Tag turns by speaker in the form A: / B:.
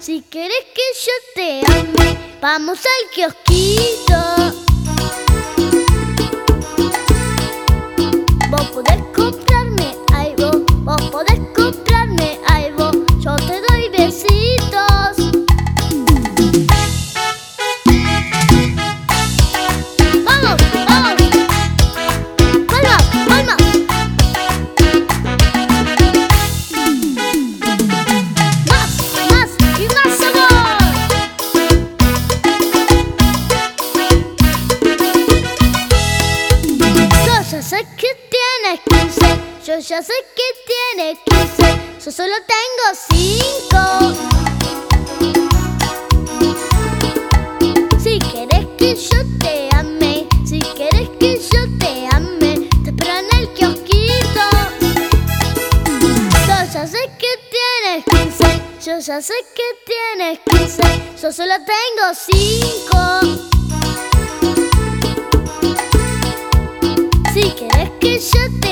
A: Si quieres que yo te ame, vamos al kiosquito. Vos podés comprarme algo, vos podés comprarme algo, yo te doy besitos. ¡Vamos, vamos! ¡Palmas, palmas! ¡Más y más sabor! Yo ya sé que tienes 15, yo ya sé que tienes 15, yo solo tengo 5. Si quieres que yo te ame, si quieres que yo te ame, te espero en el kiosquito. Yo ya sé que tienes 15, yo ya sé que tienes 15, yo solo tengo 5. Si quieres que yo